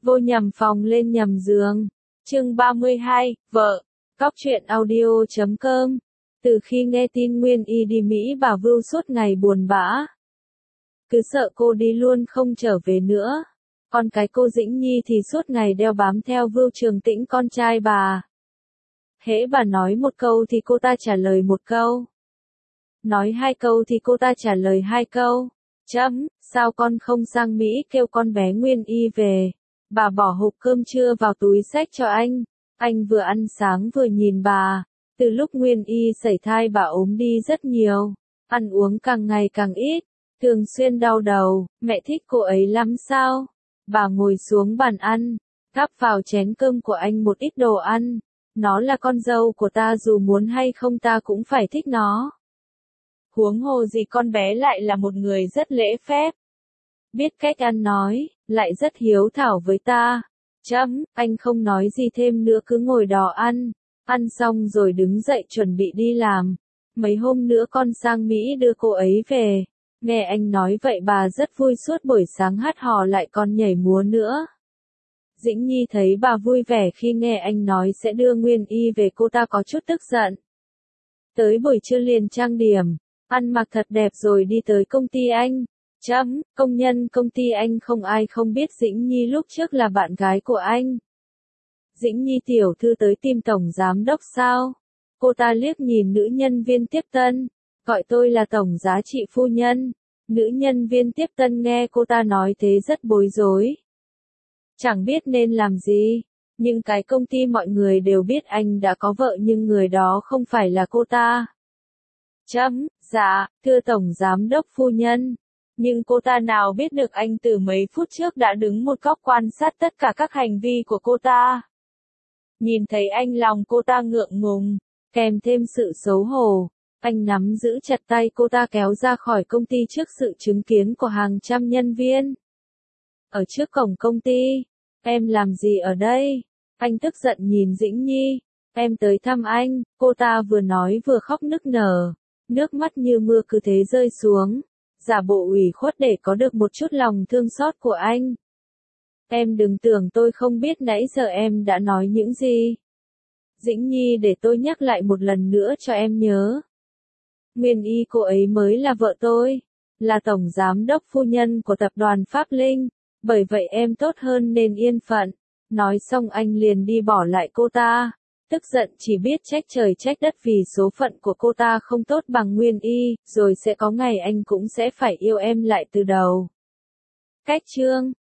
Vô nhầm phòng lên nhầm giường. Chương 32, vợ. Cóc truyện audio.com. Từ khi nghe tin Nguyên Y đi Mỹ bà Vưu suốt ngày buồn bã. Cứ sợ cô đi luôn không trở về nữa. Con cái cô Dĩnh Nhi thì suốt ngày đeo bám theo Vưu Trường Tĩnh con trai bà. Hễ bà nói một câu thì cô ta trả lời một câu. Nói hai câu thì cô ta trả lời hai câu. Sao con không sang Mỹ kêu con bé Nguyên Y về? Bà bỏ hộp cơm trưa vào túi xách cho anh. Anh vừa ăn sáng vừa nhìn bà. Từ lúc Nguyên Y sảy thai bà ốm đi rất nhiều. Ăn uống càng ngày càng ít. Thường xuyên đau đầu. Mẹ thích cô ấy lắm sao? Bà ngồi xuống bàn ăn. Gắp vào chén cơm của anh một ít đồ ăn. Nó là con dâu của ta, dù muốn hay không ta cũng phải thích nó. Huống hồ gì con bé lại là một người rất lễ phép. Biết cách ăn nói, lại rất hiếu thảo với ta. Anh không nói gì thêm nữa, cứ ngồi đó ăn. Ăn xong rồi đứng dậy chuẩn bị đi làm. Mấy hôm nữa con sang Mỹ đưa cô ấy về. Nghe anh nói vậy bà rất vui, suốt buổi sáng hát hò lại còn nhảy múa nữa. Dĩnh Nhi thấy bà vui vẻ khi nghe anh nói sẽ đưa Nguyên Y về, cô ta có chút tức giận. Tới buổi trưa liền trang điểm, ăn mặc thật đẹp rồi đi tới công ty anh. Công nhân công ty anh không ai không biết Dĩnh Nhi lúc trước là bạn gái của anh. Dĩnh Nhi tiểu thư tới tìm tổng giám đốc sao? Cô ta liếc nhìn nữ nhân viên tiếp tân. Gọi tôi là tổng giá trị phu nhân. Nữ nhân viên tiếp tân nghe cô ta nói thế rất bối rối. Chẳng biết nên làm gì. Nhưng cái công ty mọi người đều biết anh đã có vợ, nhưng người đó không phải là cô ta. Dạ, thưa tổng giám đốc phu nhân. Nhưng cô ta nào biết được anh từ mấy phút trước đã đứng một góc quan sát tất cả các hành vi của cô ta. Nhìn thấy anh lòng cô ta ngượng ngùng, kèm thêm sự xấu hổ. Anh nắm giữ chặt tay cô ta kéo ra khỏi công ty trước sự chứng kiến của hàng trăm nhân viên. Ở trước cổng công ty, em làm gì ở đây? Anh tức giận nhìn Dĩnh Nhi. Em tới thăm anh, cô ta vừa nói vừa khóc nức nở. Nước mắt như mưa cứ thế rơi xuống. Giả bộ ủy khuất để có được một chút lòng thương xót của anh. Em đừng tưởng tôi không biết nãy giờ em đã nói những gì. Dĩnh Nhi, để tôi nhắc lại một lần nữa cho em nhớ. Nguyên Y cô ấy mới là vợ tôi, là tổng giám đốc phu nhân của tập đoàn Pháp Linh, bởi vậy em tốt hơn nên yên phận. Nói xong anh liền đi bỏ lại cô ta, tức giận chỉ biết trách trời trách đất vì số phận của cô ta không tốt bằng Nguyên Y, rồi sẽ có ngày anh cũng sẽ phải yêu em lại từ đầu. Cách chương